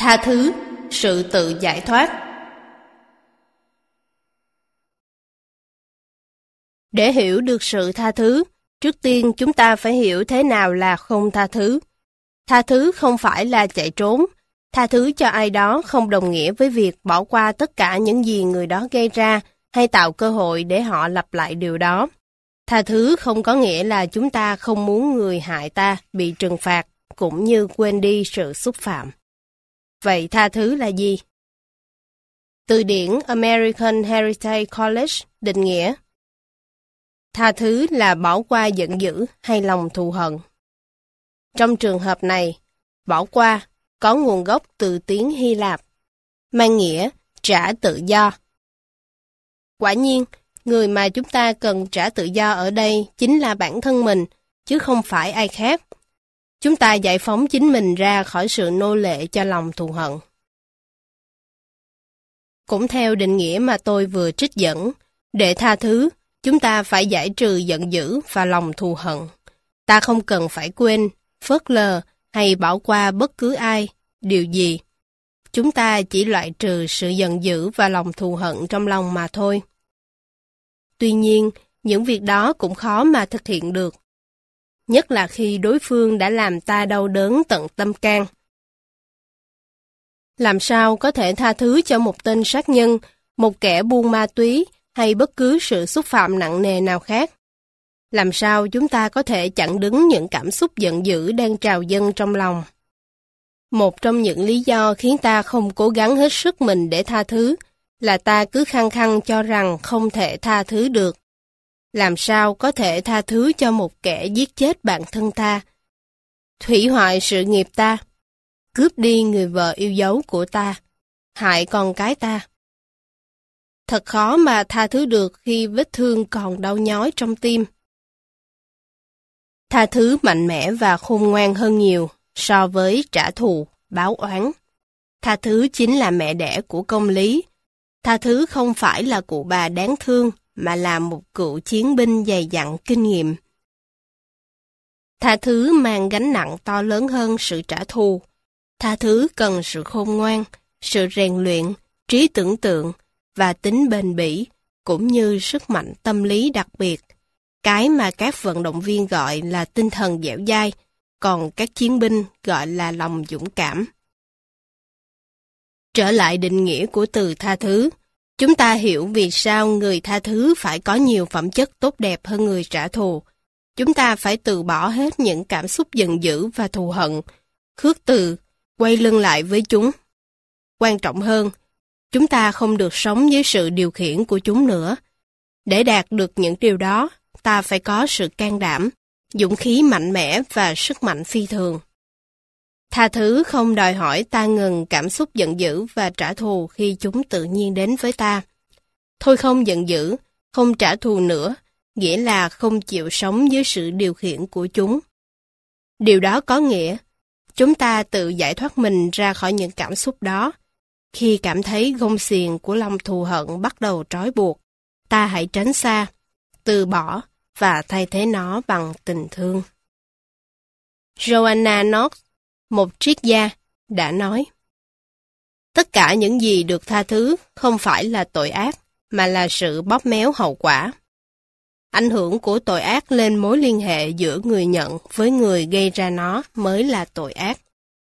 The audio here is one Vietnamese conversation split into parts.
Tha thứ, sự tự giải thoát. Để hiểu được sự tha thứ, trước tiên chúng ta phải hiểu thế nào là không tha thứ. Tha thứ không phải là chạy trốn. Tha thứ cho ai đó không đồng nghĩa với việc bỏ qua tất cả những gì người đó gây ra hay tạo cơ hội để họ lặp lại điều đó. Tha thứ không có nghĩa là chúng ta không muốn người hại ta bị trừng phạt, cũng như quên đi sự xúc phạm. Vậy tha thứ là gì? Từ điển American Heritage College định nghĩa: tha thứ là bỏ qua giận dữ hay lòng thù hận. Trong trường hợp này, bỏ qua có nguồn gốc từ tiếng Hy Lạp, mang nghĩa trả tự do. Quả nhiên, người mà chúng ta cần trả tự do ở đây chính là bản thân mình, chứ không phải ai khác. Chúng ta giải phóng chính mình ra khỏi sự nô lệ cho lòng thù hận. Cũng theo định nghĩa mà tôi vừa trích dẫn, để tha thứ, chúng ta phải giải trừ giận dữ và lòng thù hận. Ta không cần phải quên, phớt lờ hay bỏ qua bất cứ ai, điều gì. Chúng ta chỉ loại trừ sự giận dữ và lòng thù hận trong lòng mà thôi. Tuy nhiên, những việc đó cũng khó mà thực hiện được. Nhất là khi đối phương đã làm ta đau đớn tận tâm can. Làm sao có thể tha thứ cho một tên sát nhân, một kẻ buôn ma túy hay bất cứ sự xúc phạm nặng nề nào khác? Làm sao chúng ta có thể chặn đứng những cảm xúc giận dữ đang trào dâng trong lòng? Một trong những lý do khiến ta không cố gắng hết sức mình để tha thứ là ta cứ khăng khăng cho rằng không thể tha thứ được. Làm sao có thể tha thứ cho một kẻ giết chết bạn thân ta, hủy hoại sự nghiệp ta, cướp đi người vợ yêu dấu của ta, hại con cái ta? Thật khó mà tha thứ được khi vết thương còn đau nhói trong tim. Tha thứ mạnh mẽ và khôn ngoan hơn nhiều so với trả thù, báo oán. Tha thứ chính là mẹ đẻ của công lý. Tha thứ không phải là cụ bà đáng thương, mà là một cựu chiến binh dày dặn kinh nghiệm. Tha thứ mang gánh nặng to lớn hơn sự trả thù. Tha thứ cần sự khôn ngoan, sự rèn luyện, trí tưởng tượng và tính bền bỉ, cũng như sức mạnh tâm lý đặc biệt, cái mà các vận động viên gọi là tinh thần dẻo dai, còn các chiến binh gọi là lòng dũng cảm. Trở lại định nghĩa của từ tha thứ, chúng ta hiểu vì sao người tha thứ phải có nhiều phẩm chất tốt đẹp hơn người trả thù. Chúng ta phải từ bỏ hết những cảm xúc giận dữ và thù hận, khước từ, quay lưng lại với chúng. Quan trọng hơn, chúng ta không được sống dưới sự điều khiển của chúng nữa. Để đạt được những điều đó, ta phải có sự can đảm, dũng khí mạnh mẽ và sức mạnh phi thường. Tha thứ không đòi hỏi ta ngừng cảm xúc giận dữ và trả thù khi chúng tự nhiên đến với ta. Thôi không giận dữ, không trả thù nữa, nghĩa là không chịu sống dưới sự điều khiển của chúng. Điều đó có nghĩa, chúng ta tự giải thoát mình ra khỏi những cảm xúc đó. Khi cảm thấy gông xiềng của lòng thù hận bắt đầu trói buộc, ta hãy tránh xa, từ bỏ và thay thế nó bằng tình thương. Joanna Knox, một triết gia, đã nói: tất cả những gì được tha thứ không phải là tội ác, mà là sự bóp méo hậu quả. Ảnh hưởng của tội ác lên mối liên hệ giữa người nhận với người gây ra nó mới là tội ác.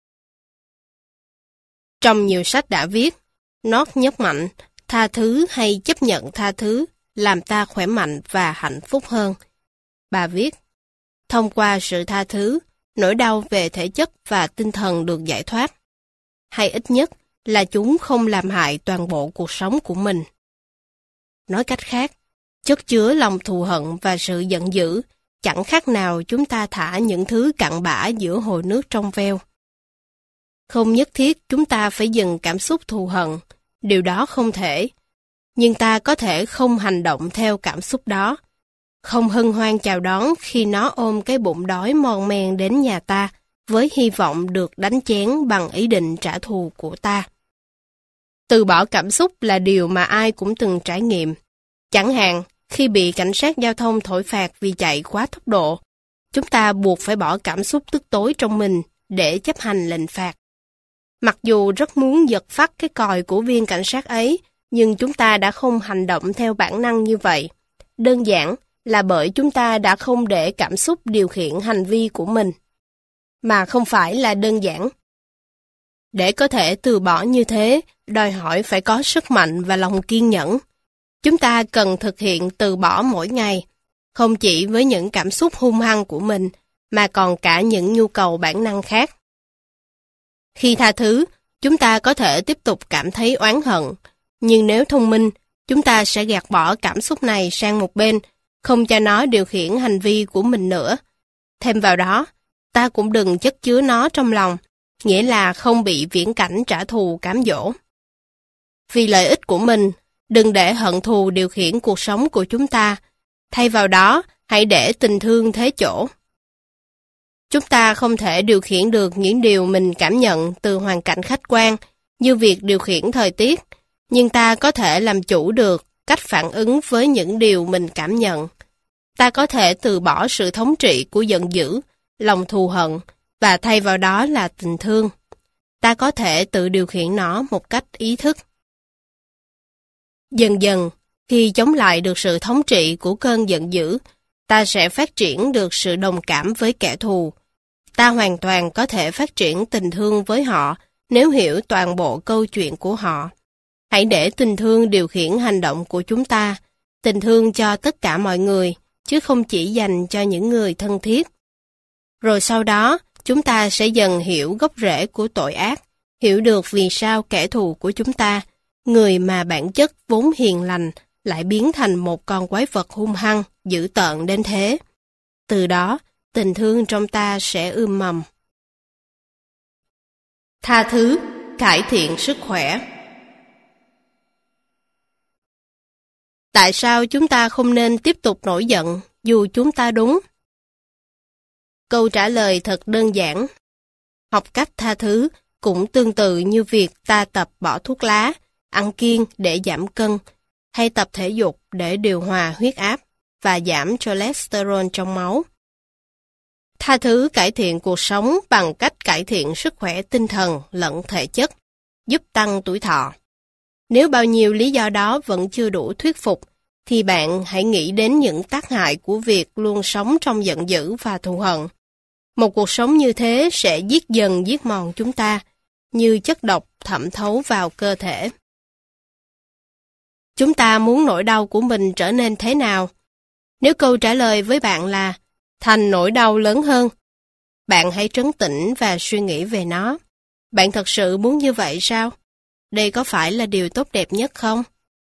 Trong nhiều sách đã viết, Knox nhấn mạnh tha thứ hay chấp nhận tha thứ làm ta khỏe mạnh và hạnh phúc hơn. Bà viết, thông qua sự tha thứ, nỗi đau về thể chất và tinh thần được giải thoát. Hay ít nhất là chúng không làm hại toàn bộ cuộc sống của mình. Nói cách khác, chất chứa lòng thù hận và sự giận dữ chẳng khác nào chúng ta thả những thứ cặn bã giữa hồ nước trong veo. Không nhất thiết chúng ta phải dừng cảm xúc thù hận, điều đó không thể. Nhưng ta có thể không hành động theo cảm xúc đó, không hân hoan chào đón khi nó ôm cái bụng đói mòn men đến nhà ta với hy vọng được đánh chén bằng ý định trả thù của ta. Từ bỏ cảm xúc là điều mà ai cũng từng trải nghiệm. Chẳng hạn, khi bị cảnh sát giao thông thổi phạt vì chạy quá tốc độ, chúng ta buộc phải bỏ cảm xúc tức tối trong mình để chấp hành lệnh phạt. Mặc dù rất muốn giật phắt cái còi của viên cảnh sát ấy, nhưng chúng ta đã không hành động theo bản năng như vậy. Đơn giản là bởi chúng ta đã không để cảm xúc điều khiển hành vi của mình. Mà không phải là đơn giản. Để có thể từ bỏ như thế, đòi hỏi phải có sức mạnh và lòng kiên nhẫn. Chúng ta cần thực hiện từ bỏ mỗi ngày, không chỉ với những cảm xúc hung hăng của mình, mà còn cả những nhu cầu bản năng khác. Khi tha thứ, chúng ta có thể tiếp tục cảm thấy oán hận, nhưng nếu thông minh, chúng ta sẽ gạt bỏ cảm xúc này sang một bên, không cho nó điều khiển hành vi của mình nữa. Thêm vào đó, ta cũng đừng chất chứa nó trong lòng, nghĩa là không bị viễn cảnh trả thù cám dỗ. Vì lợi ích của mình, đừng để hận thù điều khiển cuộc sống của chúng ta. Thay vào đó, hãy để tình thương thế chỗ. Chúng ta không thể điều khiển được những điều mình cảm nhận từ hoàn cảnh khách quan, như việc điều khiển thời tiết, nhưng ta có thể làm chủ được cách phản ứng với những điều mình cảm nhận. Ta có thể từ bỏ sự thống trị của giận dữ, lòng thù hận, và thay vào đó là tình thương. Ta có thể tự điều khiển nó một cách ý thức. Dần dần, khi chống lại được sự thống trị của cơn giận dữ, ta sẽ phát triển được sự đồng cảm với kẻ thù. Ta hoàn toàn có thể phát triển tình thương với họ nếu hiểu toàn bộ câu chuyện của họ. Hãy để tình thương điều khiển hành động của chúng ta, tình thương cho tất cả mọi người, chứ không chỉ dành cho những người thân thiết. Rồi sau đó, chúng ta sẽ dần hiểu gốc rễ của tội ác, hiểu được vì sao kẻ thù của chúng ta, người mà bản chất vốn hiền lành, lại biến thành một con quái vật hung hăng, dữ tợn đến thế. Từ đó, tình thương trong ta sẽ ươm mầm. Tha thứ, cải thiện sức khỏe. Tại sao chúng ta không nên tiếp tục nổi giận dù chúng ta đúng? Câu trả lời thật đơn giản. Học cách tha thứ cũng tương tự như việc ta tập bỏ thuốc lá, ăn kiêng để giảm cân, hay tập thể dục để điều hòa huyết áp và giảm cholesterol trong máu. Tha thứ cải thiện cuộc sống bằng cách cải thiện sức khỏe tinh thần lẫn thể chất, giúp tăng tuổi thọ. Nếu bao nhiêu lý do đó vẫn chưa đủ thuyết phục, thì bạn hãy nghĩ đến những tác hại của việc luôn sống trong giận dữ và thù hận. Một cuộc sống như thế sẽ giết dần giết mòn chúng ta, như chất độc thẩm thấu vào cơ thể. Chúng ta muốn nỗi đau của mình trở nên thế nào? Nếu câu trả lời với bạn là thành nỗi đau lớn hơn, bạn hãy trấn tĩnh và suy nghĩ về nó. Bạn thật sự muốn như vậy sao? Đây có phải là điều tốt đẹp nhất không?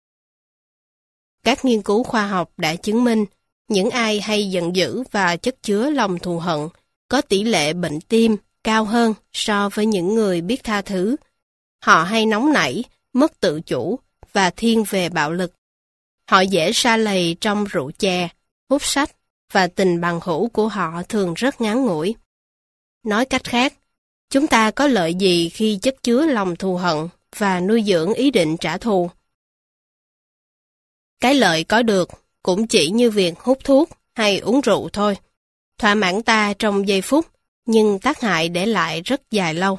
Các nghiên cứu khoa học đã chứng minh những ai hay giận dữ và chất chứa lòng thù hận có tỷ lệ bệnh tim cao hơn so với những người biết tha thứ. Họ hay nóng nảy, mất tự chủ và thiên về bạo lực. Họ dễ sa lầy trong rượu chè, hút sách và tình bằng hữu của họ thường rất ngắn ngủi. Nói cách khác, chúng ta có lợi gì khi chất chứa lòng thù hận và nuôi dưỡng ý định trả thù? Cái lợi có được cũng chỉ như việc hút thuốc hay uống rượu thôi. Thỏa mãn ta trong giây phút, nhưng tác hại để lại rất dài lâu.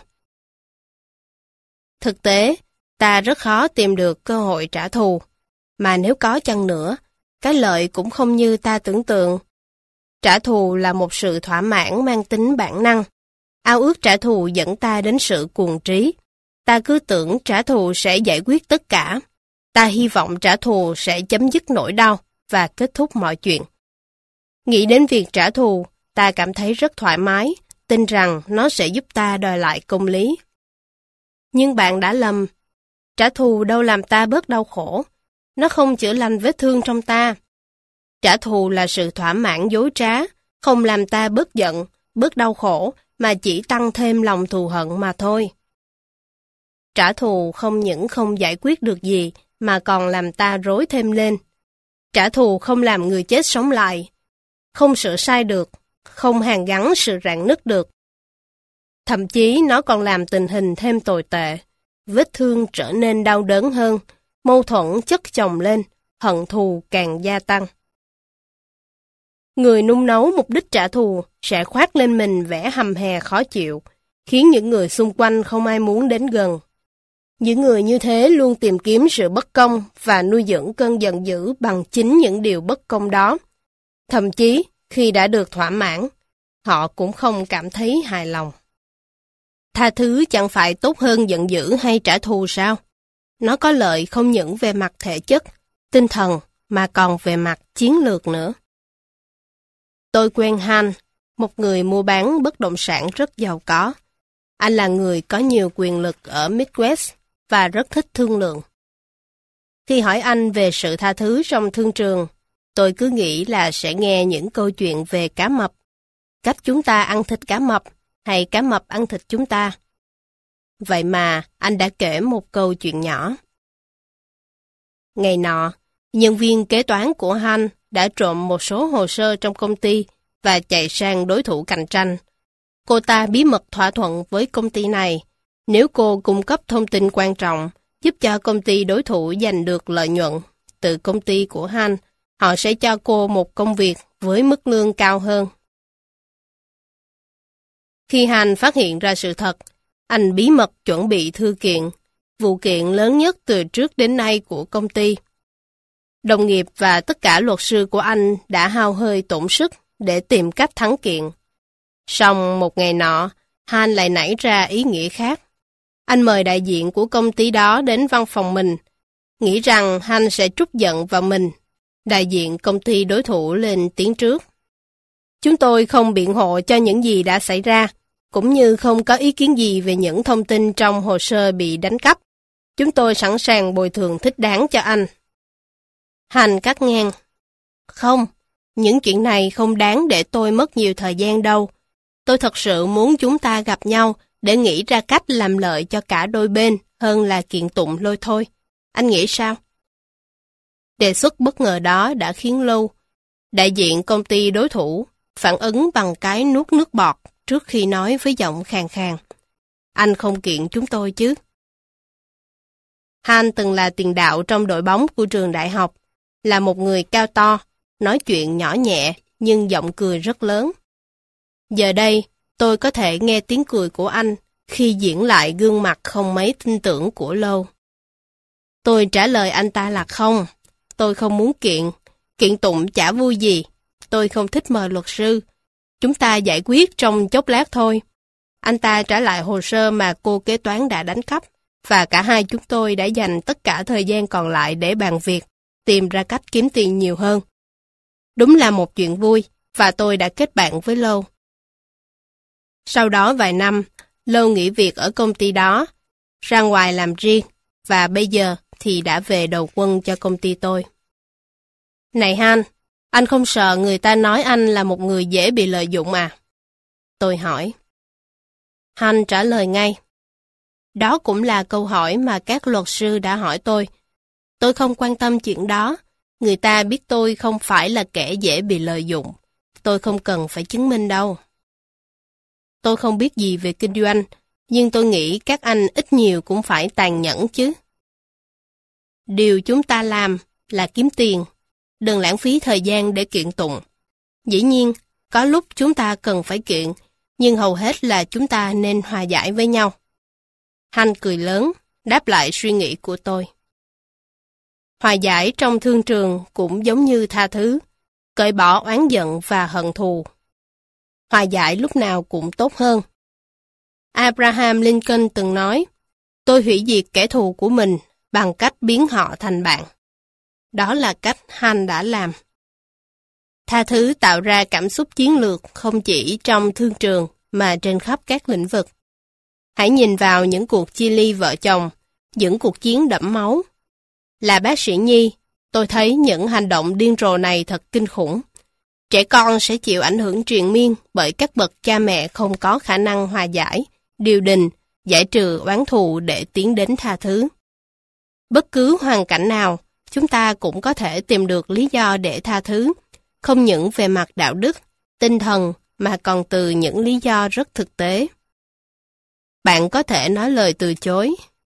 Thực tế, ta rất khó tìm được cơ hội trả thù, mà nếu có chăng nữa, cái lợi cũng không như ta tưởng tượng. Trả thù là một sự thỏa mãn mang tính bản năng. Ao ước trả thù dẫn ta đến sự cuồng trí. Ta cứ tưởng trả thù sẽ giải quyết tất cả. Ta hy vọng trả thù sẽ chấm dứt nỗi đau và kết thúc mọi chuyện. Nghĩ đến việc trả thù, ta cảm thấy rất thoải mái, tin rằng nó sẽ giúp ta đòi lại công lý. Nhưng bạn đã lầm. Trả thù đâu làm ta bớt đau khổ. Nó không chữa lành vết thương trong ta. Trả thù là sự thỏa mãn dối trá, không làm ta bớt giận, bớt đau khổ, mà chỉ tăng thêm lòng thù hận mà thôi. Trả thù không những không giải quyết được gì, mà còn làm ta rối thêm lên. Trả thù không làm người chết sống lại, không sửa sai được, không hàn gắn sự rạn nứt được. Thậm chí nó còn làm tình hình thêm tồi tệ, vết thương trở nên đau đớn hơn, mâu thuẫn chất chồng lên, hận thù càng gia tăng. Người nung nấu mục đích trả thù sẽ khoác lên mình vẻ hầm hè khó chịu, khiến những người xung quanh không ai muốn đến gần. Những người như thế luôn tìm kiếm sự bất công và nuôi dưỡng cơn giận dữ bằng chính những điều bất công đó. Thậm chí, khi đã được thỏa mãn, họ cũng không cảm thấy hài lòng. Tha thứ chẳng phải tốt hơn giận dữ hay trả thù sao? Nó có lợi không những về mặt thể chất, tinh thần, mà còn về mặt chiến lược nữa. Tôi quen Han, một người mua bán bất động sản rất giàu có. Anh là người có nhiều quyền lực ở Midwest và rất thích thương lượng. Khi hỏi anh về sự tha thứ trong thương trường, tôi cứ nghĩ là sẽ nghe những câu chuyện về cá mập. Cách chúng ta ăn thịt cá mập, hay cá mập ăn thịt chúng ta. Vậy mà anh đã kể một câu chuyện nhỏ. Ngày nọ, nhân viên kế toán của Han đã trộm một số hồ sơ trong công ty và chạy sang đối thủ cạnh tranh. Cô ta bí mật thỏa thuận với công ty này, nếu cô cung cấp thông tin quan trọng, giúp cho công ty đối thủ giành được lợi nhuận từ công ty của Han, họ sẽ cho cô một công việc với mức lương cao hơn. Khi Han phát hiện ra sự thật, anh bí mật chuẩn bị thư kiện, vụ kiện lớn nhất từ trước đến nay của công ty. Đồng nghiệp và tất cả luật sư của anh đã hao hơi tổn sức để tìm cách thắng kiện. Song một ngày nọ, Han lại nảy ra ý nghĩa khác. Anh mời đại diện của công ty đó đến văn phòng mình, nghĩ rằng Han sẽ trút giận vào mình. Đại diện công ty đối thủ lên tiếng trước. Chúng tôi không biện hộ cho những gì đã xảy ra, cũng như không có ý kiến gì về những thông tin trong hồ sơ bị đánh cắp. Chúng tôi sẵn sàng bồi thường thích đáng cho anh. Han cắt ngang. Không, những chuyện này không đáng để tôi mất nhiều thời gian đâu. Tôi thật sự muốn chúng ta gặp nhau để nghĩ ra cách làm lợi cho cả đôi bên hơn là kiện tụng lôi thôi. Anh nghĩ sao? Đề xuất bất ngờ đó đã khiến Lâu, đại diện công ty đối thủ, phản ứng bằng cái nuốt nước bọt trước khi nói với giọng khàn khàn. Anh không kiện chúng tôi chứ? Han từng là tiền đạo trong đội bóng của trường đại học, là một người cao to, nói chuyện nhỏ nhẹ nhưng giọng cười rất lớn. Giờ đây, tôi có thể nghe tiếng cười của anh khi diễn lại gương mặt không mấy tin tưởng của Lâu. Tôi trả lời anh ta là không. Tôi không muốn kiện tụng chả vui gì. Tôi không thích mời luật sư. Chúng ta giải quyết trong chốc lát thôi. Anh ta trả lại hồ sơ mà cô kế toán đã đánh cắp, và cả hai chúng tôi đã dành tất cả thời gian còn lại để bàn việc, tìm ra cách kiếm tiền nhiều hơn. Đúng là một chuyện vui, và tôi đã kết bạn với Lâu. Sau đó vài năm, Lâu nghỉ việc ở công ty đó, ra ngoài làm riêng, và bây giờ thì đã về đầu quân cho công ty tôi. Này Han, anh không sợ người ta nói anh là một người dễ bị lợi dụng à? Tôi hỏi. Han trả lời ngay. Đó cũng là câu hỏi mà các luật sư đã hỏi tôi. Tôi không quan tâm chuyện đó. Người ta biết tôi không phải là kẻ dễ bị lợi dụng. Tôi không cần phải chứng minh đâu. Tôi không biết gì về kinh doanh, nhưng tôi nghĩ các anh ít nhiều cũng phải tàn nhẫn chứ. Điều chúng ta làm là kiếm tiền, đừng lãng phí thời gian để kiện tụng. Dĩ nhiên, có lúc chúng ta cần phải kiện, nhưng hầu hết là chúng ta nên hòa giải với nhau. Han cười lớn, đáp lại suy nghĩ của tôi. Hòa giải trong thương trường cũng giống như tha thứ, cởi bỏ oán giận và hận thù. Hòa giải lúc nào cũng tốt hơn. Abraham Lincoln từng nói, tôi hủy diệt kẻ thù của mình bằng cách biến họ thành bạn. Đó là cách Han đã làm. Tha thứ tạo ra cảm xúc chiến lược không chỉ trong thương trường mà trên khắp các lĩnh vực. Hãy nhìn vào những cuộc chia ly vợ chồng, những cuộc chiến đẫm máu. Là bác sĩ nhi, tôi thấy những hành động điên rồ này thật kinh khủng. Trẻ con sẽ chịu ảnh hưởng triền miên bởi các bậc cha mẹ không có khả năng hòa giải, điều đình, giải trừ oán thù để tiến đến tha thứ. Bất cứ hoàn cảnh nào, chúng ta cũng có thể tìm được lý do để tha thứ, không những về mặt đạo đức, tinh thần, mà còn từ những lý do rất thực tế. Bạn có thể nói lời từ chối.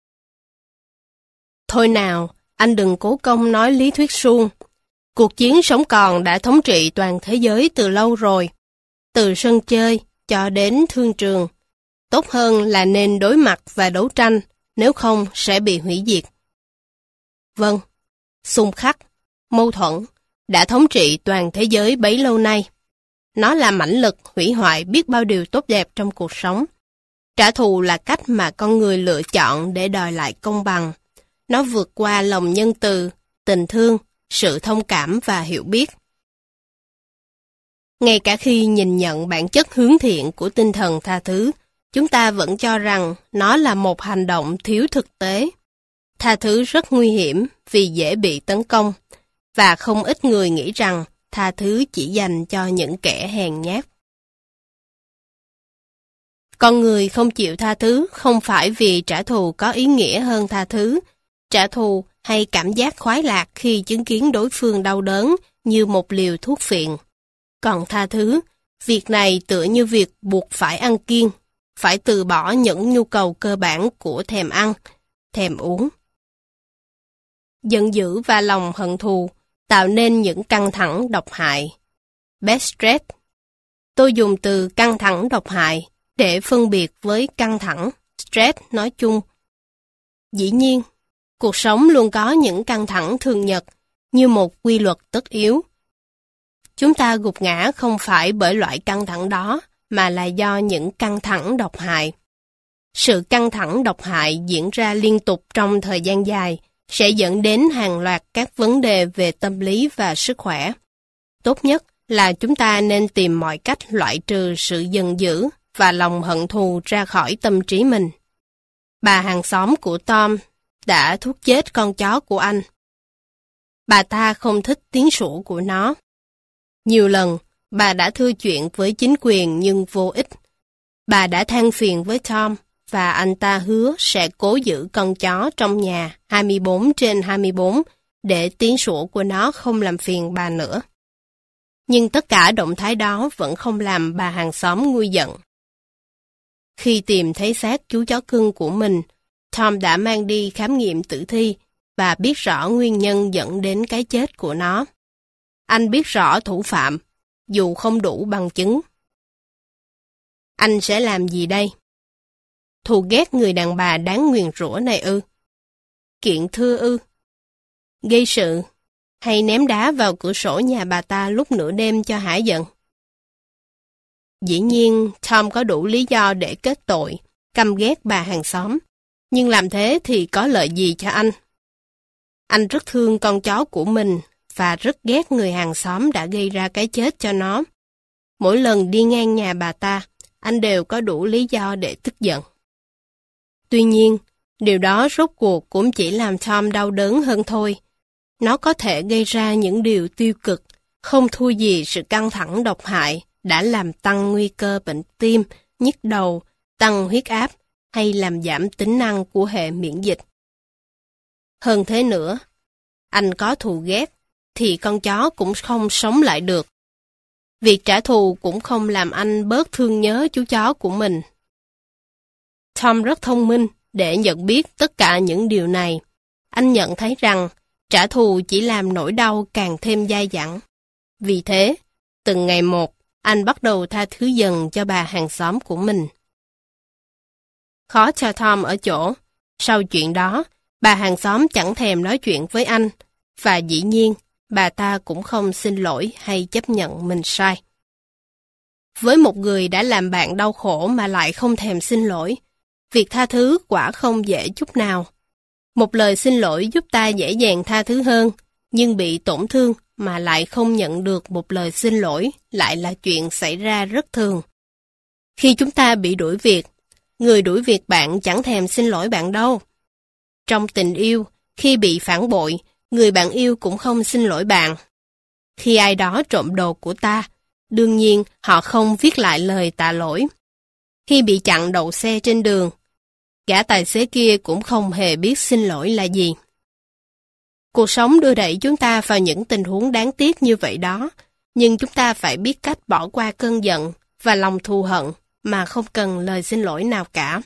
Thôi nào, anh đừng cố công nói lý thuyết suông. Cuộc chiến sống còn đã thống trị toàn thế giới từ lâu rồi. Từ sân chơi cho đến thương trường. Tốt hơn là nên đối mặt và đấu tranh, nếu không sẽ bị hủy diệt. Vâng, xung khắc, mâu thuẫn đã thống trị toàn thế giới bấy lâu nay. Nó là mãnh lực hủy hoại biết bao điều tốt đẹp trong cuộc sống. Trả thù là cách mà con người lựa chọn để đòi lại công bằng. Nó vượt qua lòng nhân từ, tình thương, sự thông cảm và hiểu biết. Ngay cả khi nhìn nhận bản chất hướng thiện của tinh thần tha thứ, chúng ta vẫn cho rằng nó là một hành động thiếu thực tế. Tha thứ rất nguy hiểm vì dễ bị tấn công, và không ít người nghĩ rằng tha thứ chỉ dành cho những kẻ hèn nhát. Con người không chịu tha thứ không phải vì trả thù có ý nghĩa hơn tha thứ. Trả thù hay cảm giác khoái lạc khi chứng kiến đối phương đau đớn như một liều thuốc phiện. Còn tha thứ, việc này tựa như việc buộc phải ăn kiêng, phải từ bỏ những nhu cầu cơ bản của thèm ăn, thèm uống. Giận dữ và lòng hận thù tạo nên những căng thẳng độc hại. Best stress. Tôi dùng từ căng thẳng độc hại để phân biệt với căng thẳng, stress nói chung. Dĩ nhiên, cuộc sống luôn có những căng thẳng thường nhật, như một quy luật tất yếu. Chúng ta gục ngã không phải bởi loại căng thẳng đó, mà là do những căng thẳng độc hại. Sự căng thẳng độc hại diễn ra liên tục trong thời gian dài, sẽ dẫn đến hàng loạt các vấn đề về tâm lý và sức khỏe. Tốt nhất là chúng ta nên tìm mọi cách loại trừ sự giận dữ và lòng hận thù ra khỏi tâm trí mình. Bà hàng xóm của Tom đã thuốc chết con chó của anh. Bà ta không thích tiếng sủa của nó. Nhiều lần, bà đã thưa chuyện với chính quyền nhưng vô ích. Bà đã than phiền với Tom và anh ta hứa sẽ cố giữ con chó trong nhà 24/24 để tiếng sủa của nó không làm phiền bà nữa. Nhưng tất cả động thái đó vẫn không làm bà hàng xóm nguôi giận. Khi tìm thấy xác chú chó cưng của mình, Tom đã mang đi khám nghiệm tử thi và biết rõ nguyên nhân dẫn đến cái chết của nó. Anh biết rõ thủ phạm, dù không đủ bằng chứng. Anh sẽ làm gì đây? Thù ghét người đàn bà đáng nguyền rủa này ư? Kiện thưa ư? Gây sự? Hay ném đá vào cửa sổ nhà bà ta lúc nửa đêm cho hả giận? Dĩ nhiên, Tom có đủ lý do để kết tội, căm ghét bà hàng xóm. Nhưng làm thế thì có lợi gì cho anh? Anh rất thương con chó của mình và rất ghét người hàng xóm đã gây ra cái chết cho nó. Mỗi lần đi ngang nhà bà ta, anh đều có đủ lý do để tức giận. Tuy nhiên, điều đó rốt cuộc cũng chỉ làm Tom đau đớn hơn thôi. Nó có thể gây ra những điều tiêu cực, không thua gì sự căng thẳng độc hại đã làm tăng nguy cơ bệnh tim, nhức đầu, tăng huyết áp hay làm giảm tính năng của hệ miễn dịch. Hơn thế nữa, anh có thù ghét thì con chó cũng không sống lại được. Việc trả thù cũng không làm anh bớt thương nhớ chú chó của mình. Tom rất thông minh để nhận biết tất cả những điều này. Anh nhận thấy rằng trả thù chỉ làm nỗi đau càng thêm dai dẳng. Vì thế, từng ngày một, anh bắt đầu tha thứ dần cho bà hàng xóm của mình. Khó cho Tom ở chỗ, sau chuyện đó, bà hàng xóm chẳng thèm nói chuyện với anh, và dĩ nhiên, bà ta cũng không xin lỗi hay chấp nhận mình sai. Với một người đã làm bạn đau khổ mà lại không thèm xin lỗi, việc tha thứ quả không dễ chút nào. Một lời xin lỗi giúp ta dễ dàng tha thứ hơn, nhưng bị tổn thương mà lại không nhận được một lời xin lỗi lại là chuyện xảy ra rất thường. Khi chúng ta bị đuổi việc, người đuổi việc bạn chẳng thèm xin lỗi bạn đâu. Trong tình yêu, khi bị phản bội, người bạn yêu cũng không xin lỗi bạn. Khi ai đó trộm đồ của ta, đương nhiên họ không viết lại lời tạ lỗi. Khi bị chặn đậu xe trên đường, gã tài xế kia cũng không hề biết xin lỗi là gì. Cuộc sống đưa đẩy chúng ta vào những tình huống đáng tiếc như vậy đó, nhưng chúng ta phải biết cách bỏ qua cơn giận và lòng thù hận mà không cần lời xin lỗi nào cả.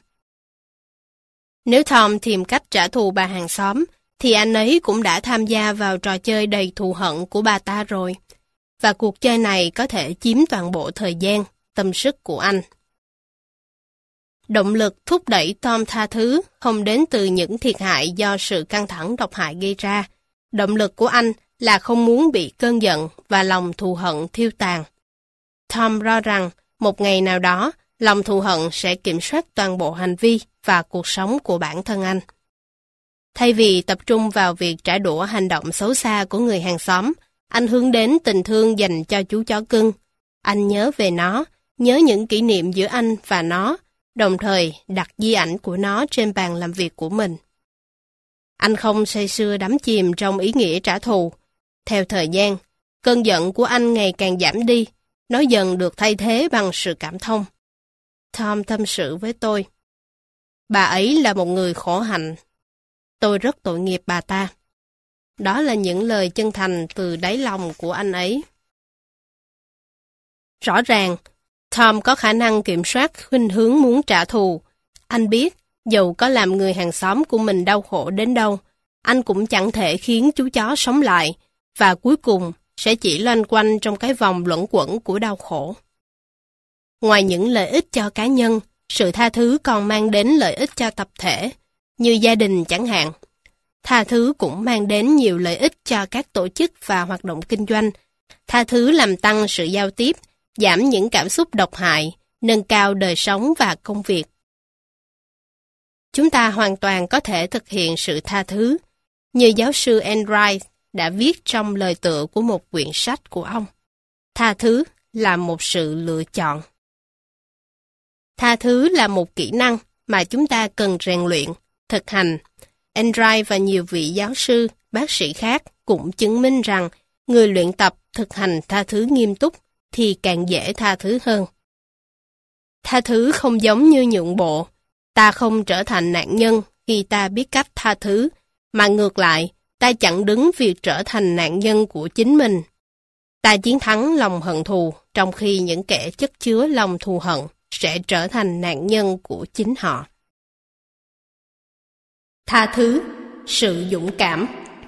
Nếu Tom tìm cách trả thù bà hàng xóm, thì anh ấy cũng đã tham gia vào trò chơi đầy thù hận của bà ta rồi, và cuộc chơi này có thể chiếm toàn bộ thời gian, tâm sức của anh. Động lực thúc đẩy Tom tha thứ không đến từ những thiệt hại do sự căng thẳng độc hại gây ra. Động lực của anh là không muốn bị cơn giận và lòng thù hận thiêu tàn. Tom lo rằng một ngày nào đó, lòng thù hận sẽ kiểm soát toàn bộ hành vi và cuộc sống của bản thân anh. Thay vì tập trung vào việc trả đũa hành động xấu xa của người hàng xóm, anh hướng đến tình thương dành cho chú chó cưng. Anh nhớ về nó, nhớ những kỷ niệm giữa anh và nó, đồng thời đặt di ảnh của nó trên bàn làm việc của mình. Anh không say sưa đắm chìm trong ý nghĩa trả thù. Theo thời gian, cơn giận của anh ngày càng giảm đi, nó dần được thay thế bằng sự cảm thông. Tom tâm sự với tôi. Bà ấy là một người khổ hạnh. Tôi rất tội nghiệp bà ta. Đó là những lời chân thành từ đáy lòng của anh ấy. Rõ ràng, Tom có khả năng kiểm soát khuynh hướng muốn trả thù. Anh biết, dầu có làm người hàng xóm của mình đau khổ đến đâu, anh cũng chẳng thể khiến chú chó sống lại, và cuối cùng sẽ chỉ loanh quanh trong cái vòng luẩn quẩn của đau khổ. Ngoài những lợi ích cho cá nhân, sự tha thứ còn mang đến lợi ích cho tập thể, như gia đình chẳng hạn. Tha thứ cũng mang đến nhiều lợi ích cho các tổ chức và hoạt động kinh doanh. Tha thứ làm tăng sự giao tiếp, giảm những cảm xúc độc hại, nâng cao đời sống và công việc. Chúng ta hoàn toàn có thể thực hiện sự tha thứ, như giáo sư Enright đã viết trong lời tựa của một quyển sách của ông. Tha thứ là một sự lựa chọn. Tha thứ là một kỹ năng mà chúng ta cần rèn luyện, thực hành. Enright và nhiều vị giáo sư, bác sĩ khác cũng chứng minh rằng người luyện tập thực hành tha thứ nghiêm túc thì càng dễ tha thứ hơn. Tha thứ không giống như nhượng bộ. Ta không trở thành nạn nhân khi ta biết cách tha thứ, mà ngược lại, ta chặn đứng việc trở thành nạn nhân của chính mình. Ta chiến thắng lòng hận thù, trong khi những kẻ chất chứa lòng thù hận sẽ trở thành nạn nhân của chính họ. Tha thứ, sự dũng cảm.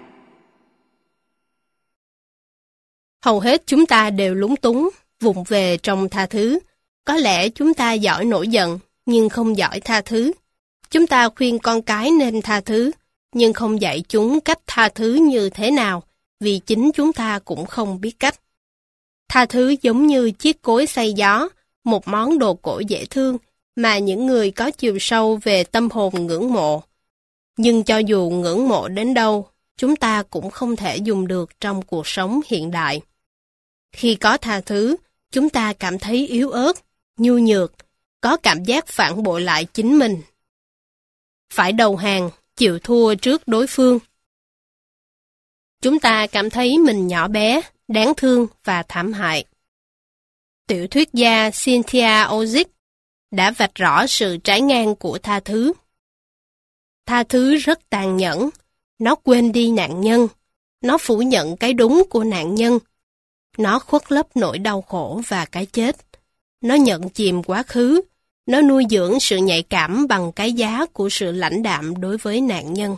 Hầu hết chúng ta đều lúng túng, vụng về trong tha thứ. Có lẽ chúng ta giỏi nổi giận, nhưng không giỏi tha thứ. Chúng ta khuyên con cái nên tha thứ, nhưng không dạy chúng cách tha thứ như thế nào, vì chính chúng ta cũng không biết cách. Tha thứ giống như chiếc cối xay gió, một món đồ cổ dễ thương mà những người có chiều sâu về tâm hồn ngưỡng mộ. Nhưng cho dù ngưỡng mộ đến đâu, chúng ta cũng không thể dùng được trong cuộc sống hiện đại. Khi có tha thứ, chúng ta cảm thấy yếu ớt, nhu nhược, có cảm giác phản bội lại chính mình. Phải đầu hàng, chịu thua trước đối phương. Chúng ta cảm thấy mình nhỏ bé, đáng thương và thảm hại. Tiểu thuyết gia Cynthia Ozick đã vạch rõ sự trái ngang của tha thứ. Tha thứ rất tàn nhẫn, nó quên đi nạn nhân, nó phủ nhận cái đúng của nạn nhân, nó khuất lấp nỗi đau khổ và cái chết, nó nhận chìm quá khứ, nó nuôi dưỡng sự nhạy cảm bằng cái giá của sự lãnh đạm đối với nạn nhân.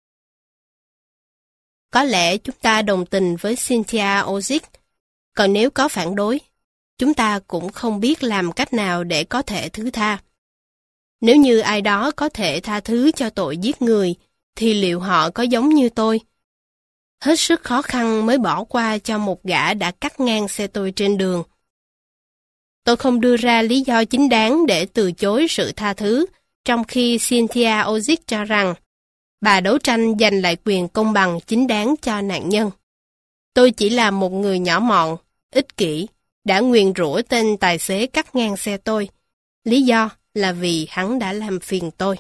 Có lẽ chúng ta đồng tình với Cynthia Ozick, còn nếu có phản đối, chúng ta cũng không biết làm cách nào để có thể thứ tha. Nếu như ai đó có thể tha thứ cho tội giết người, thì liệu họ có giống như tôi? Hết sức khó khăn mới bỏ qua cho một gã đã cắt ngang xe tôi trên đường. Tôi không đưa ra lý do chính đáng để từ chối sự tha thứ, trong khi Cynthia Ozick cho rằng bà đấu tranh giành lại quyền công bằng chính đáng cho nạn nhân. Tôi chỉ là một người nhỏ mọn, ích kỷ, đã nguyền rủa tên tài xế cắt ngang xe tôi. Lý do là vì hắn đã làm phiền tôi.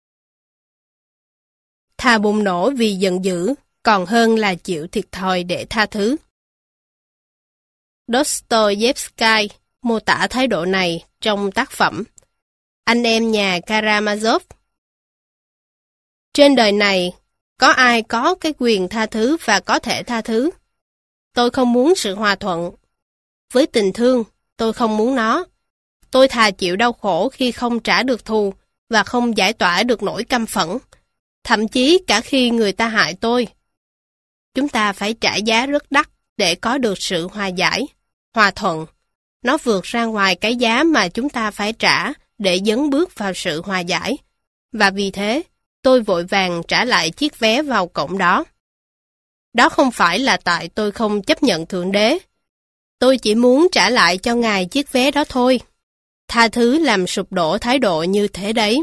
Thà bùng nổ vì giận dữ, còn hơn là chịu thiệt thòi để tha thứ. Dostoyevsky mô tả thái độ này trong tác phẩm Anh em nhà Karamazov. Trên đời này, có ai có cái quyền tha thứ và có thể tha thứ? Tôi không muốn sự hòa thuận. Với tình thương, tôi không muốn nó. Tôi thà chịu đau khổ khi không trả được thù và không giải tỏa được nỗi căm phẫn, thậm chí cả khi người ta hại tôi. Chúng ta phải trả giá rất đắt để có được sự hòa giải, hòa thuận. Nó vượt ra ngoài cái giá mà chúng ta phải trả để dấn bước vào sự hòa giải, và vì thế, tôi vội vàng trả lại chiếc vé vào cổng đó. Đó không phải là tại tôi không chấp nhận Thượng Đế. Tôi chỉ muốn trả lại cho Ngài chiếc vé đó thôi. Tha thứ làm sụp đổ thái độ như thế đấy.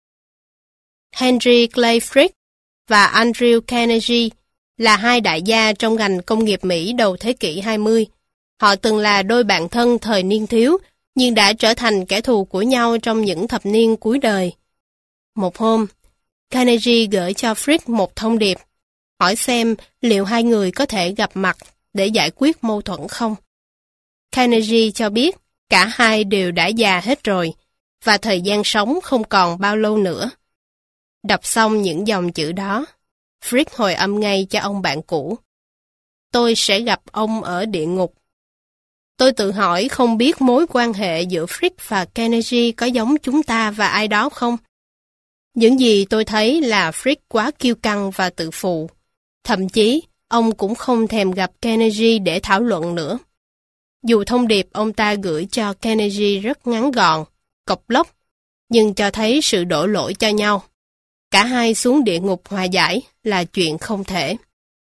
Henry Clay Frick và Andrew Carnegie là hai đại gia trong ngành công nghiệp Mỹ đầu thế kỷ 20. Họ từng là đôi bạn thân thời niên thiếu, nhưng đã trở thành kẻ thù của nhau trong những thập niên cuối đời. Một hôm, Carnegie gửi cho Frick một thông điệp, hỏi xem liệu hai người có thể gặp mặt để giải quyết mâu thuẫn không. Carnegie cho biết cả hai đều đã già hết rồi, và thời gian sống không còn bao lâu nữa. Đọc xong những dòng chữ đó, Frick hồi âm ngay cho ông bạn cũ. Tôi sẽ gặp ông ở địa ngục. Tôi tự hỏi không biết mối quan hệ giữa Frick và Carnegie có giống chúng ta và ai đó không? Những gì tôi thấy là Frick quá kiêu căng và tự phụ. Thậm chí, ông cũng không thèm gặp Carnegie để thảo luận nữa. Dù thông điệp ông ta gửi cho Carnegie rất ngắn gọn, cộc lốc, nhưng cho thấy sự đổ lỗi cho nhau. Cả hai xuống địa ngục hòa giải là chuyện không thể.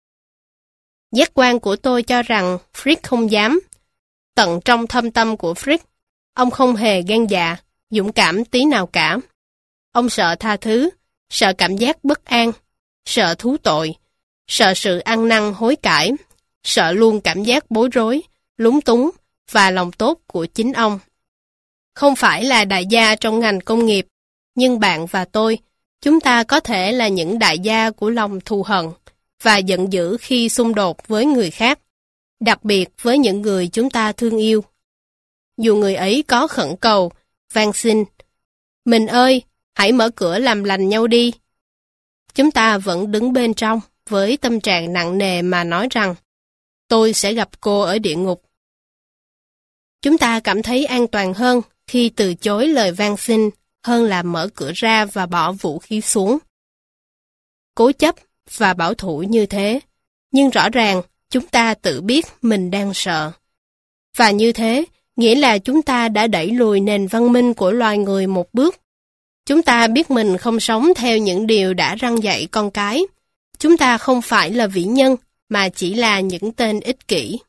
Giác quan của tôi cho rằng Frick không dám. Tận trong thâm tâm của Frick, ông không hề gan dạ, dũng cảm tí nào cả. Ông sợ tha thứ, sợ cảm giác bất an, sợ thú tội, sợ sự ăn năn hối cải, sợ luôn cảm giác bối rối, lúng túng và lòng tốt của chính ông. Không phải là đại gia trong ngành công nghiệp, nhưng bạn và tôi, chúng ta có thể là những đại gia của lòng thù hận và giận dữ khi xung đột với người khác, đặc biệt với những người chúng ta thương yêu. Dù người ấy có khẩn cầu, van xin, mình ơi, hãy mở cửa làm lành nhau đi. Chúng ta vẫn đứng bên trong với tâm trạng nặng nề mà nói rằng, tôi sẽ gặp cô ở địa ngục. Chúng ta cảm thấy an toàn hơn khi từ chối lời van xin hơn là mở cửa ra và bỏ vũ khí xuống. Cố chấp và bảo thủ như thế, nhưng rõ ràng chúng ta tự biết mình đang sợ. Và như thế, nghĩa là chúng ta đã đẩy lùi nền văn minh của loài người một bước. Chúng ta biết mình không sống theo những điều đã răn dạy con cái. Chúng ta không phải là vĩ nhân, mà chỉ là những tên ích kỷ.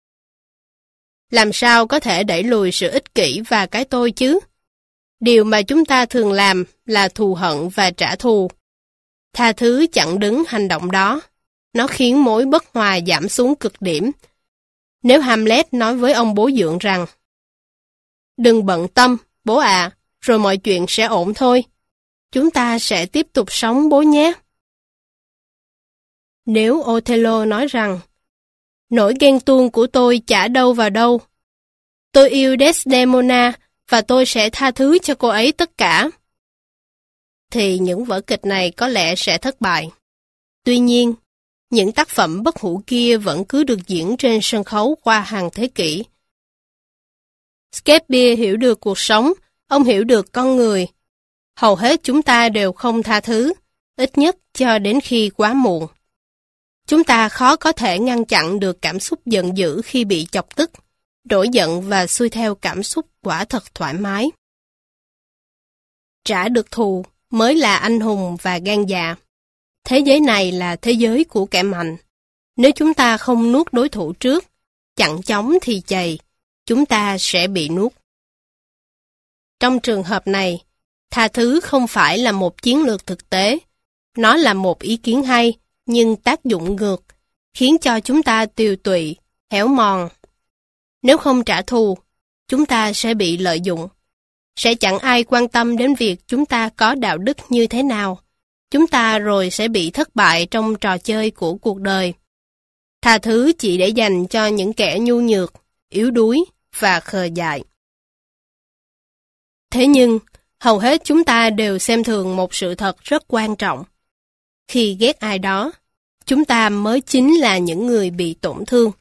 Làm sao có thể đẩy lùi sự ích kỷ và cái tôi chứ? Điều mà chúng ta thường làm là thù hận và trả thù. Tha thứ chặn đứng hành động đó. Nó khiến mối bất hòa giảm xuống cực điểm. Nếu Hamlet nói với ông bố dượng rằng, đừng bận tâm, bố ạ, rồi mọi chuyện sẽ ổn thôi. Chúng ta sẽ tiếp tục sống bố nhé. Nếu Othello nói rằng, nỗi ghen tuông của tôi chả đâu vào đâu. Tôi yêu Desdemona và tôi sẽ tha thứ cho cô ấy tất cả. Thì những vở kịch này có lẽ sẽ thất bại. Tuy nhiên, những tác phẩm bất hủ kia vẫn cứ được diễn trên sân khấu qua hàng thế kỷ. Shakespeare hiểu được cuộc sống, ông hiểu được con người. Hầu hết chúng ta đều không tha thứ, ít nhất cho đến khi quá muộn. Chúng ta khó có thể ngăn chặn được cảm xúc giận dữ khi bị chọc tức, nổi giận và xuôi theo cảm xúc quả thật thoải mái. Trả được thù mới là anh hùng và gan dạ. Thế giới này là thế giới của kẻ mạnh. Nếu chúng ta không nuốt đối thủ trước, chặn chống thì chày, chúng ta sẽ bị nuốt. Trong trường hợp này, tha thứ không phải là một chiến lược thực tế. Nó là một ý kiến hay, nhưng tác dụng ngược, khiến cho chúng ta tiều tụy, héo mòn. Nếu không trả thù, chúng ta sẽ bị lợi dụng. Sẽ chẳng ai quan tâm đến việc chúng ta có đạo đức như thế nào. Chúng ta rồi sẽ bị thất bại trong trò chơi của cuộc đời. Tha thứ chỉ để dành cho những kẻ nhu nhược, yếu đuối và khờ dại. Thế nhưng, hầu hết chúng ta đều xem thường một sự thật rất quan trọng. Khi ghét ai đó, chúng ta mới chính là những người bị tổn thương.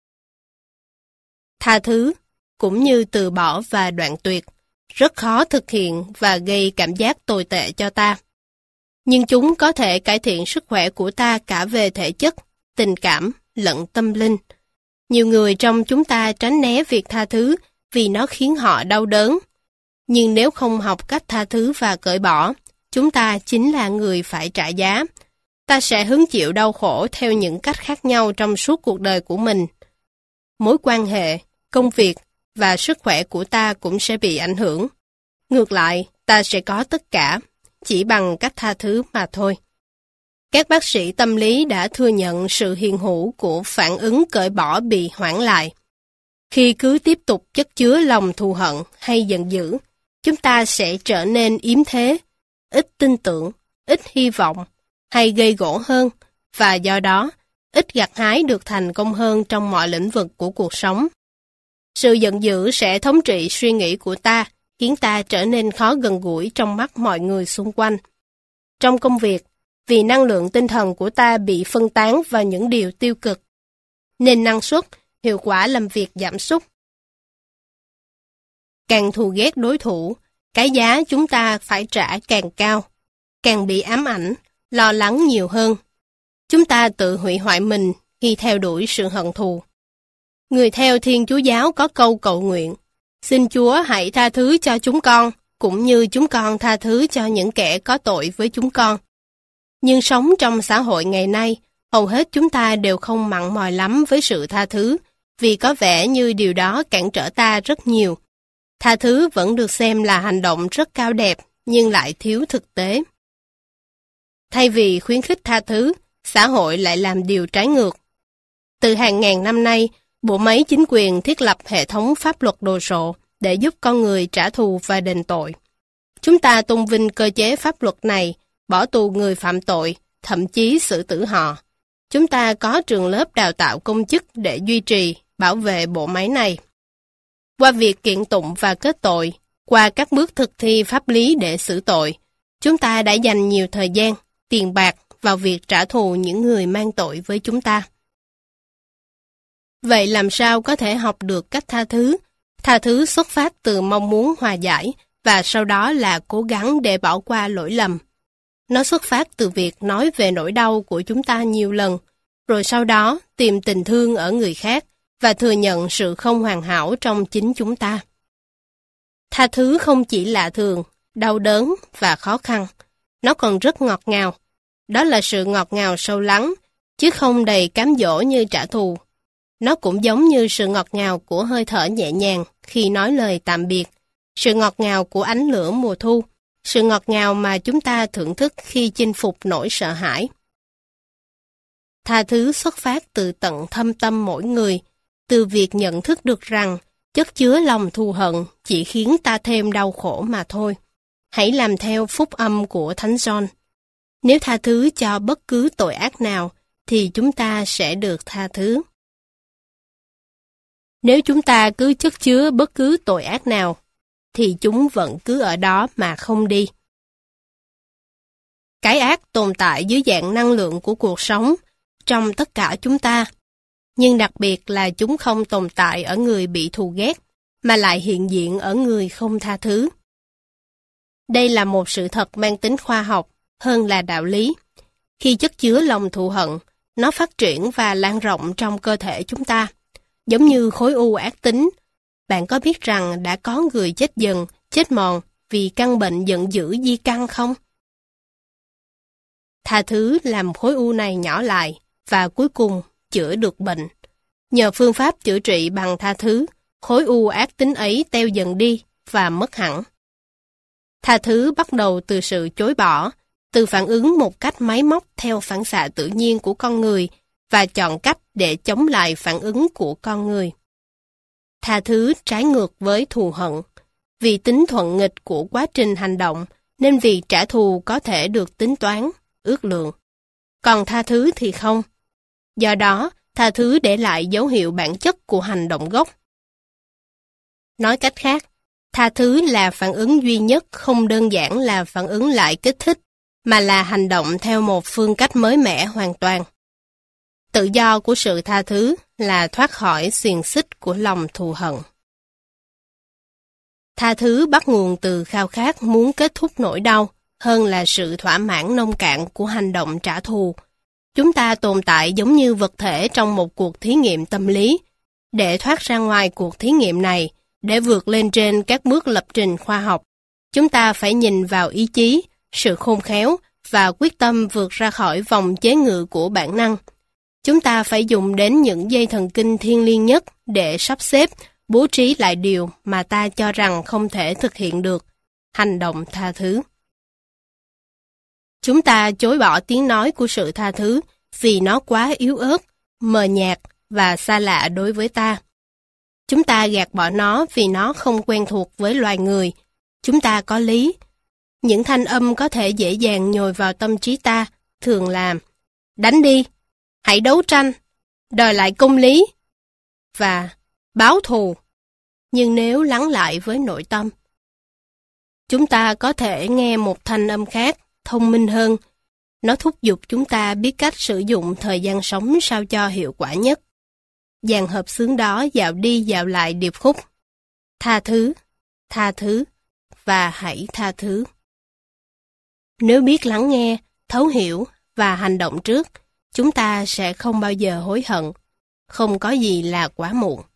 Tha thứ, cũng như từ bỏ và đoạn tuyệt, rất khó thực hiện và gây cảm giác tồi tệ cho ta. Nhưng chúng có thể cải thiện sức khỏe của ta cả về thể chất, tình cảm, lẫn tâm linh. Nhiều người trong chúng ta tránh né việc tha thứ vì nó khiến họ đau đớn. Nhưng nếu không học cách tha thứ và cởi bỏ, chúng ta chính là người phải trả giá. Ta sẽ hứng chịu đau khổ theo những cách khác nhau trong suốt cuộc đời của mình. Mối quan hệ, công việc và sức khỏe của ta cũng sẽ bị ảnh hưởng. Ngược lại, ta sẽ có tất cả, chỉ bằng cách tha thứ mà thôi. Các bác sĩ tâm lý đã thừa nhận sự hiện hữu của phản ứng cởi bỏ bị hoãn lại. Khi cứ tiếp tục chất chứa lòng thù hận hay giận dữ, chúng ta sẽ trở nên yếm thế, ít tin tưởng, ít hy vọng, hay gây gổ hơn, và do đó, ít gặt hái được thành công hơn trong mọi lĩnh vực của cuộc sống. Sự giận dữ sẽ thống trị suy nghĩ của ta, khiến ta trở nên khó gần gũi trong mắt mọi người xung quanh. Trong công việc, vì năng lượng tinh thần của ta bị phân tán vào những điều tiêu cực, nên năng suất, hiệu quả làm việc giảm sút. Càng thù ghét đối thủ, cái giá chúng ta phải trả càng cao, càng bị ám ảnh, lo lắng nhiều hơn. Chúng ta tự hủy hoại mình khi theo đuổi sự hận thù. Người theo Thiên Chúa giáo có câu cầu nguyện: xin Chúa hãy tha thứ cho chúng con, cũng như chúng con tha thứ cho những kẻ có tội với chúng con. Nhưng sống trong xã hội ngày nay, hầu hết chúng ta đều không mặn mòi lắm với sự tha thứ, vì có vẻ như điều đó cản trở ta rất nhiều. Tha thứ vẫn được xem là hành động rất cao đẹp, nhưng lại thiếu thực tế. Thay vì khuyến khích tha thứ, xã hội lại làm điều trái ngược. Từ hàng ngàn năm nay, bộ máy chính quyền thiết lập hệ thống pháp luật đồ sộ để giúp con người trả thù và đền tội. Chúng ta tôn vinh cơ chế pháp luật này, bỏ tù người phạm tội, thậm chí xử tử họ. Chúng ta có trường lớp đào tạo công chức để duy trì, bảo vệ bộ máy này. Qua việc kiện tụng và kết tội, qua các bước thực thi pháp lý để xử tội, chúng ta đã dành nhiều thời gian, tiền bạc vào việc trả thù những người mang tội với chúng ta. Vậy làm sao có thể học được cách tha thứ? Tha thứ xuất phát từ mong muốn hòa giải và sau đó là cố gắng để bỏ qua lỗi lầm. Nó xuất phát từ việc nói về nỗi đau của chúng ta nhiều lần, rồi sau đó tìm tình thương ở người khác và thừa nhận sự không hoàn hảo trong chính chúng ta. Tha thứ không chỉ lạ thường, đau đớn và khó khăn, nó còn rất ngọt ngào. Đó là sự ngọt ngào sâu lắng, chứ không đầy cám dỗ như trả thù. Nó cũng giống như sự ngọt ngào của hơi thở nhẹ nhàng khi nói lời tạm biệt, sự ngọt ngào của ánh lửa mùa thu, sự ngọt ngào mà chúng ta thưởng thức khi chinh phục nỗi sợ hãi. Tha thứ xuất phát từ tận thâm tâm mỗi người, từ việc nhận thức được rằng chất chứa lòng thù hận chỉ khiến ta thêm đau khổ mà thôi. Hãy làm theo phúc âm của Thánh Gioan. Nếu tha thứ cho bất cứ tội ác nào, thì chúng ta sẽ được tha thứ. Nếu chúng ta cứ chất chứa bất cứ tội ác nào, thì chúng vẫn cứ ở đó mà không đi. Cái ác tồn tại dưới dạng năng lượng của cuộc sống, trong tất cả chúng ta. Nhưng đặc biệt là chúng không tồn tại ở người bị thù ghét, mà lại hiện diện ở người không tha thứ. Đây là một sự thật mang tính khoa học hơn là đạo lý. Khi chất chứa lòng thù hận, nó phát triển và lan rộng trong cơ thể chúng ta, giống như khối u ác tính. Bạn có biết rằng đã có người chết dần, chết mòn vì căn bệnh giận dữ di căn không? Tha thứ làm khối u này nhỏ lại và cuối cùng chữa được bệnh. Nhờ phương pháp chữa trị bằng tha thứ, khối u ác tính ấy teo dần đi và mất hẳn. Tha thứ bắt đầu từ sự chối bỏ, từ phản ứng một cách máy móc theo phản xạ tự nhiên của con người và chọn cách để chống lại phản ứng của con người. Tha thứ trái ngược với thù hận. Vì tính thuận nghịch của quá trình hành động, nên việc trả thù có thể được tính toán, ước lượng. Còn tha thứ thì không. Do đó, tha thứ để lại dấu hiệu bản chất của hành động gốc. Nói cách khác, tha thứ là phản ứng duy nhất không đơn giản là phản ứng lại kích thích, mà là hành động theo một phương cách mới mẻ hoàn toàn. Tự do của sự tha thứ là thoát khỏi xiềng xích của lòng thù hận. Tha thứ bắt nguồn từ khao khát muốn kết thúc nỗi đau hơn là sự thỏa mãn nông cạn của hành động trả thù. Chúng ta tồn tại giống như vật thể trong một cuộc thí nghiệm tâm lý. Để thoát ra ngoài cuộc thí nghiệm này, Để vượt lên trên các bước lập trình khoa học, chúng ta phải nhìn vào ý chí, sự khôn khéo và quyết tâm vượt ra khỏi vòng chế ngự của bản năng. Chúng ta phải dùng đến những dây thần kinh thiêng liêng nhất để sắp xếp, bố trí lại điều mà ta cho rằng không thể thực hiện được. Hành động tha thứ. Chúng ta chối bỏ tiếng nói của sự tha thứ vì nó quá yếu ớt, mờ nhạt và xa lạ đối với ta. Chúng ta gạt bỏ nó vì nó không quen thuộc với loài người. Chúng ta có lý. Những thanh âm có thể dễ dàng nhồi vào tâm trí ta, thường làm: đánh đi, hãy đấu tranh, đòi lại công lý, và báo thù. Nhưng nếu lắng lại với nội tâm, chúng ta có thể nghe một thanh âm khác, thông minh hơn. Nó thúc giục chúng ta biết cách sử dụng thời gian sống sao cho hiệu quả nhất. Dàn hợp xướng đó dạo đi dạo lại điệp khúc: tha thứ, và hãy tha thứ. Nếu biết lắng nghe, thấu hiểu và hành động trước, chúng ta sẽ không bao giờ hối hận. Không có gì là quá muộn.